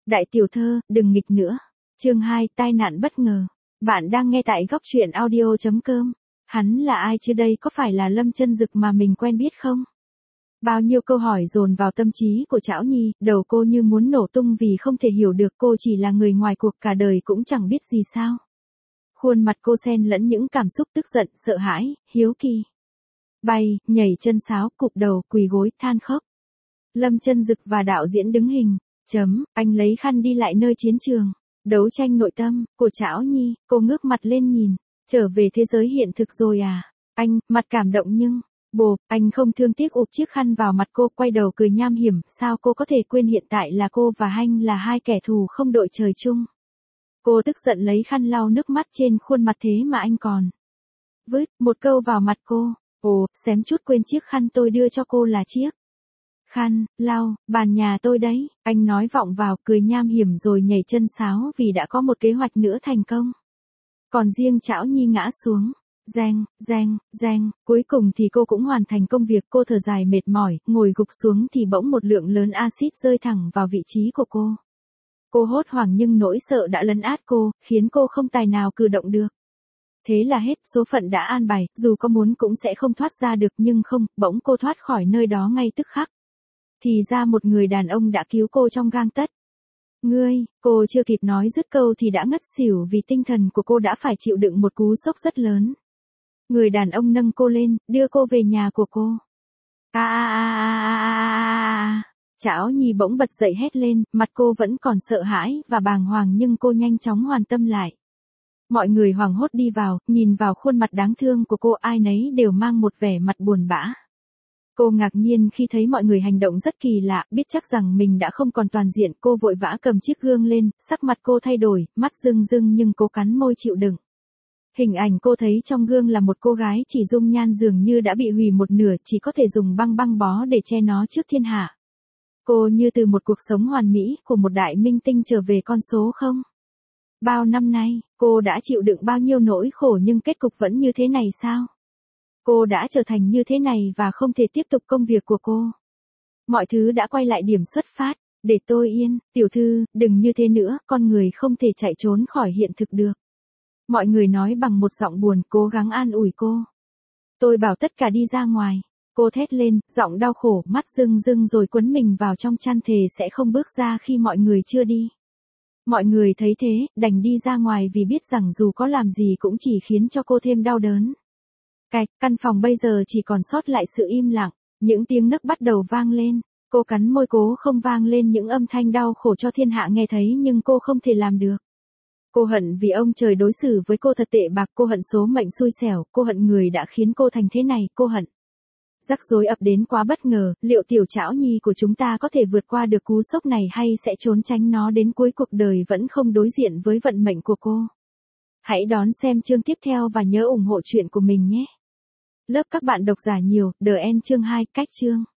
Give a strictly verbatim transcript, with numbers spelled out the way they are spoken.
Đại tiểu thơ, đừng nghịch nữa. Chương hai, tai nạn bất ngờ. Bạn đang nghe tại góc truyện audio chấm com. Hắn là ai chứ đây, có phải là Lâm Chân Dực mà mình quen biết không? Bao nhiêu câu hỏi dồn vào tâm trí của Trảo Nhi, đầu cô như muốn nổ tung vì không thể hiểu được cô chỉ là người ngoài cuộc cả đời cũng chẳng biết gì sao. Khuôn mặt cô xen lẫn những cảm xúc tức giận, sợ hãi, hiếu kỳ. Bay, nhảy chân sáo, cụp đầu, quỳ gối, than khóc. Lâm Chân Dực và đạo diễn đứng hình. Chấm, anh lấy khăn đi lại nơi chiến trường. Đấu tranh nội tâm, của Trảo Nhi, cô ngước mặt lên nhìn. Trở về thế giới hiện thực rồi à? Anh, mặt cảm động nhưng... Bồ, anh không thương tiếc ụp chiếc khăn vào mặt cô, quay đầu cười nham hiểm, sao cô có thể quên hiện tại là cô và anh là hai kẻ thù không đội trời chung. Cô tức giận lấy khăn lau nước mắt trên khuôn mặt thế mà anh còn. Vứt một câu vào mặt cô, ồ, xém chút quên chiếc khăn tôi đưa cho cô là chiếc. Khăn, lau, bàn nhà tôi đấy, anh nói vọng vào, cười nham hiểm rồi nhảy chân sáo vì đã có một kế hoạch nữa thành công. Còn riêng Trảo Nhi ngã xuống. Giang, giang, giang, cuối cùng thì cô cũng hoàn thành công việc, cô thở dài mệt mỏi, ngồi gục xuống thì bỗng một lượng lớn axit rơi thẳng vào vị trí của cô. Cô hốt hoảng nhưng nỗi sợ đã lấn át cô, khiến cô không tài nào cử động được. Thế là hết, số phận đã an bài, dù có muốn cũng sẽ không thoát ra được nhưng không, bỗng cô thoát khỏi nơi đó ngay tức khắc. Thì ra một người đàn ông đã cứu cô trong gang tấc. Ngươi, cô chưa kịp nói dứt câu thì đã ngất xỉu vì tinh thần của cô đã phải chịu đựng một cú sốc rất lớn. Người đàn ông nâng cô lên, đưa cô về nhà của cô. A a a a a a. Trảo Nhi bỗng bật dậy hét lên, mặt cô vẫn còn sợ hãi và bàng hoàng nhưng cô nhanh chóng hoàn tâm lại. Mọi người hoảng hốt đi vào, nhìn vào khuôn mặt đáng thương của cô, ai nấy đều mang một vẻ mặt buồn bã. Cô ngạc nhiên khi thấy mọi người hành động rất kỳ lạ, biết chắc rằng mình đã không còn toàn diện, cô vội vã cầm chiếc gương lên, sắc mặt cô thay đổi, mắt rưng rưng nhưng cô cắn môi chịu đựng. Hình ảnh cô thấy trong gương là một cô gái chỉ dung nhan dường như đã bị hủy một nửa, chỉ có thể dùng băng băng bó để che nó trước thiên hạ. Cô như từ một cuộc sống hoàn mỹ của một đại minh tinh trở về con số không. Bao năm nay, cô đã chịu đựng bao nhiêu nỗi khổ nhưng kết cục vẫn như thế này sao? Cô đã trở thành như thế này và không thể tiếp tục công việc của cô. Mọi thứ đã quay lại điểm xuất phát, để tôi yên, tiểu thư, đừng như thế nữa, con người không thể chạy trốn khỏi hiện thực được. Mọi người nói bằng một giọng buồn, cố gắng an ủi cô. Tôi bảo tất cả đi ra ngoài. Cô thét lên, giọng đau khổ, mắt rưng rưng rồi quấn mình vào trong chăn thề sẽ không bước ra khi mọi người chưa đi. Mọi người thấy thế, đành đi ra ngoài vì biết rằng dù có làm gì cũng chỉ khiến cho cô thêm đau đớn. Cạch, căn phòng bây giờ chỉ còn sót lại sự im lặng, những tiếng nấc bắt đầu vang lên. Cô cắn môi cố không vang lên những âm thanh đau khổ cho thiên hạ nghe thấy nhưng cô không thể làm được. Cô hận vì ông trời đối xử với cô thật tệ bạc, cô hận số mệnh xui xẻo, cô hận người đã khiến cô thành thế này, cô hận. Rắc rối ập đến quá bất ngờ, liệu tiểu Trảo Nhi của chúng ta có thể vượt qua được cú sốc này hay sẽ trốn tránh nó đến cuối cuộc đời vẫn không đối diện với vận mệnh của cô? Hãy đón xem chương tiếp theo và nhớ ủng hộ chuyện của mình nhé. Lớp các bạn độc giả nhiều, The End chương hai, cách chương.